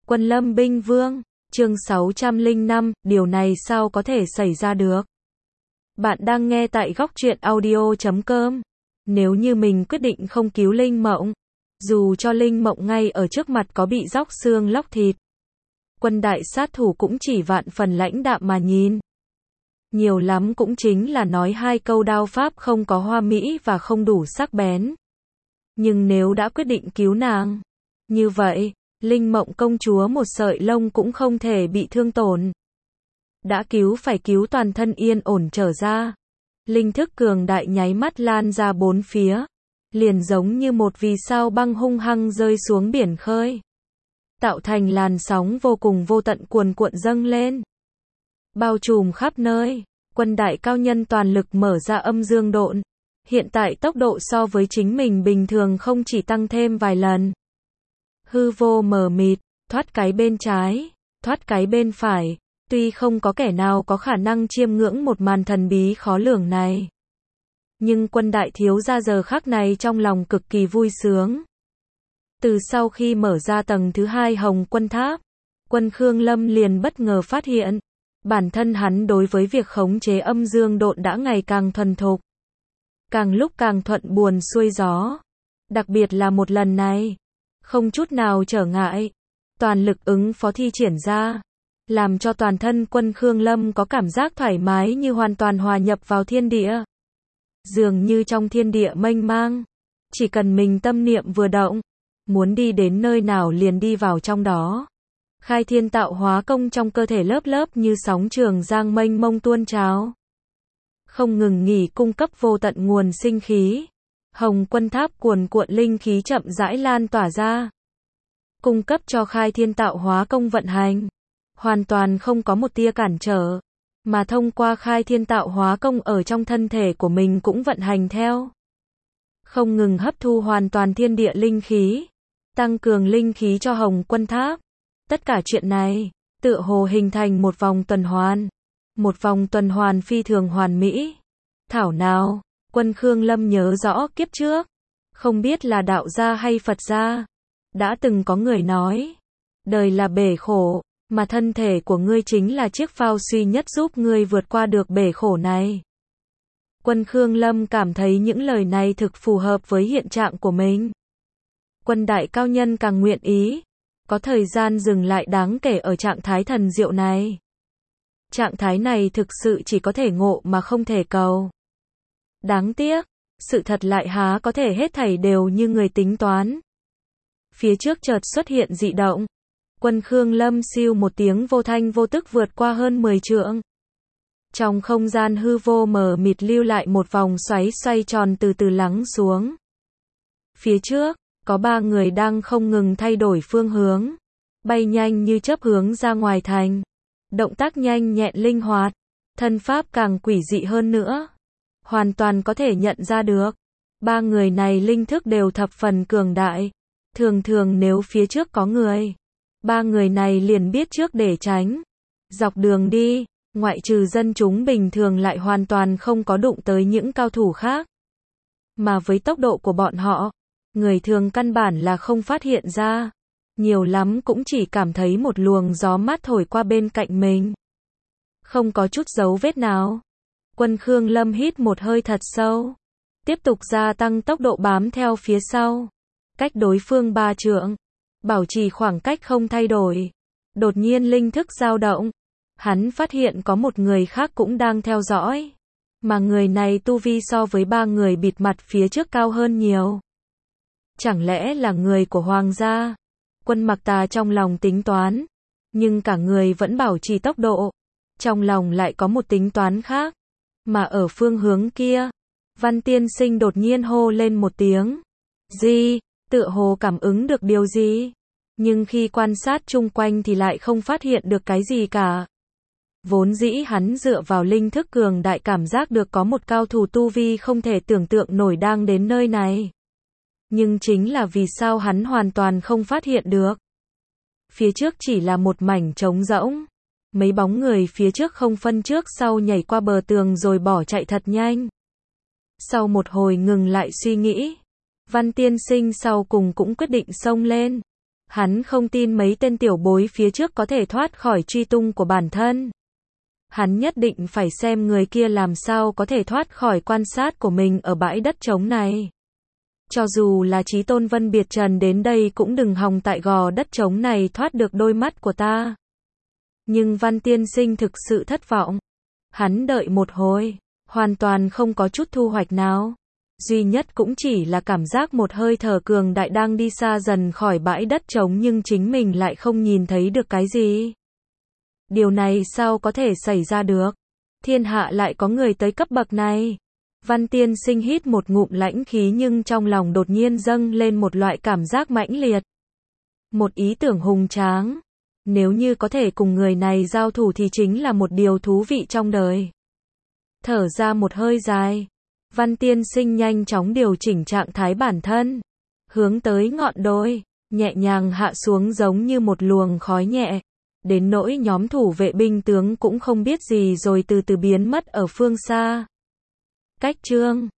Quân Lâm binh vương, chương 605, điều này sao có thể xảy ra được? Bạn đang nghe tại góc truyện audio.com. Nếu như mình quyết định không cứu Linh Mộng, dù cho Linh Mộng ngay ở trước mặt có bị róc xương lóc thịt, quân đại sát thủ cũng chỉ vạn phần lãnh đạm mà nhìn. Nhiều lắm cũng chính là nói hai câu đao pháp không có hoa mỹ và không đủ sắc bén. Nhưng nếu đã quyết định cứu nàng, như vậy, Linh Mộng công chúa một sợi lông cũng không thể bị thương tổn. Đã cứu phải cứu toàn thân yên ổn trở ra. Linh thức cường đại nháy mắt lan ra bốn phía, liền giống như một vì sao băng hung hăng rơi xuống biển khơi, tạo thành làn sóng vô cùng vô tận cuồn cuộn dâng lên, bao trùm khắp nơi. Quân đại cao nhân toàn lực mở ra âm dương độn, hiện tại tốc độ so với chính mình bình thường không chỉ tăng thêm vài lần. Hư vô mờ mịt, thoát cái bên trái, thoát cái bên phải, tuy không có kẻ nào có khả năng chiêm ngưỡng một màn thần bí khó lường này, nhưng quân đại thiếu gia giờ khắc này trong lòng cực kỳ vui sướng. Từ sau khi mở ra tầng thứ 2 Hồng Quân Tháp, Quân Khương Lâm liền bất ngờ phát hiện, bản thân hắn đối với việc khống chế âm dương độn đã ngày càng thuần thục, càng lúc càng thuận buồm xuôi gió. Đặc biệt là một lần này, không chút nào trở ngại, toàn lực ứng phó thi triển ra, làm cho toàn thân Quân Khương Lâm có cảm giác thoải mái như hoàn toàn hòa nhập vào thiên địa. Dường như trong thiên địa mênh mang, chỉ cần mình tâm niệm vừa động, muốn đi đến nơi nào liền đi vào trong đó. Khai thiên tạo hóa công trong cơ thể lớp lớp như sóng trường giang mênh mông tuôn trào, không ngừng nghỉ cung cấp vô tận nguồn sinh khí. Hồng Quân Tháp cuồn cuộn linh khí chậm rãi lan tỏa ra, cung cấp cho khai thiên tạo hóa công vận hành, hoàn toàn không có một tia cản trở, mà thông qua khai thiên tạo hóa công ở trong thân thể của mình cũng vận hành theo, không ngừng hấp thu hoàn toàn thiên địa linh khí, tăng cường linh khí cho Hồng Quân Tháp. Tất cả chuyện này, tựa hồ hình thành một vòng tuần hoàn phi thường hoàn mỹ. Thảo nào, Quân Khương Lâm nhớ rõ kiếp trước, không biết là đạo gia hay Phật gia, đã từng có người nói, đời là bể khổ, mà thân thể của ngươi chính là chiếc phao duy nhất giúp ngươi vượt qua được bể khổ này. Quân Khương Lâm cảm thấy những lời này thực phù hợp với hiện trạng của mình. Quân đại cao nhân càng nguyện ý có thời gian dừng lại đáng kể ở trạng thái thần diệu này. Trạng thái này thực sự chỉ có thể ngộ mà không thể cầu. Đáng tiếc, sự thật lại há có thể hết thảy đều như người tính toán. Phía trước chợt xuất hiện dị động. Quân Khương Lâm siêu một tiếng vô thanh vô tức vượt qua hơn 10 trượng. Trong không gian hư vô mờ mịt lưu lại một vòng xoáy xoay tròn từ từ lắng xuống. Phía trước, có 3 người đang không ngừng thay đổi phương hướng, bay nhanh như chớp hướng ra ngoài thành. Động tác nhanh nhẹn linh hoạt, thân pháp càng quỷ dị hơn nữa. Hoàn toàn có thể nhận ra được, 3 người này linh thức đều thập phần cường đại. Thường thường nếu phía trước có người, 3 người này liền biết trước để tránh. Dọc đường đi, ngoại trừ dân chúng bình thường lại hoàn toàn không có đụng tới những cao thủ khác. Mà với tốc độ của bọn họ, người thường căn bản là không phát hiện ra. Nhiều lắm cũng chỉ cảm thấy một luồng gió mát thổi qua bên cạnh mình, không có chút dấu vết nào. Quân Khương Lâm hít một hơi thật sâu, tiếp tục gia tăng tốc độ bám theo phía sau, cách đối phương 3 trượng, bảo trì khoảng cách không thay đổi. Đột nhiên linh thức dao động, hắn phát hiện có một người khác cũng đang theo dõi, mà người này tu vi so với 3 người bịt mặt phía trước cao hơn nhiều. Chẳng lẽ là người của Hoàng gia? Quân Mặc Tà trong lòng tính toán, nhưng cả người vẫn bảo trì tốc độ. Trong lòng lại có một tính toán khác, mà ở phương hướng kia, Văn Tiên Sinh đột nhiên hô lên một tiếng. Gì? Tựa hồ cảm ứng được điều gì? Nhưng khi quan sát chung quanh thì lại không phát hiện được cái gì cả. Vốn dĩ hắn dựa vào linh thức cường đại cảm giác được có một cao thủ tu vi không thể tưởng tượng nổi đang đến nơi này. Nhưng chính là vì sao hắn hoàn toàn không phát hiện được. Phía trước chỉ là một mảnh trống rỗng. Mấy bóng người phía trước không phân trước sau nhảy qua bờ tường rồi bỏ chạy thật nhanh. Sau một hồi ngừng lại suy nghĩ, Văn Tiên Sinh sau cùng cũng quyết định xông lên. Hắn không tin mấy tên tiểu bối phía trước có thể thoát khỏi truy tung của bản thân. Hắn nhất định phải xem người kia làm sao có thể thoát khỏi quan sát của mình ở bãi đất trống này. Cho dù là Chí Tôn Vân Biệt Trần đến đây cũng đừng hòng tại gò đất trống này thoát được đôi mắt của ta. Nhưng Văn tiên sinh thực sự thất vọng. Hắn đợi một hồi, hoàn toàn không có chút thu hoạch nào. Duy nhất cũng chỉ là cảm giác một hơi thở cường đại đang đi xa dần khỏi bãi đất trống nhưng chính mình lại không nhìn thấy được cái gì. Điều này sao có thể xảy ra được? Thiên hạ lại có người tới cấp bậc này. Văn tiên sinh hít một ngụm lãnh khí nhưng trong lòng đột nhiên dâng lên một loại cảm giác mãnh liệt. Một ý tưởng hùng tráng. Nếu như có thể cùng người này giao thủ thì chính là một điều thú vị trong đời. Thở ra một hơi dài. Văn tiên sinh nhanh chóng điều chỉnh trạng thái bản thân. Hướng tới ngọn đồi, nhẹ nhàng hạ xuống giống như một luồng khói nhẹ. Đến nỗi nhóm thủ vệ binh tướng cũng không biết gì rồi từ từ biến mất ở phương xa. Cách chương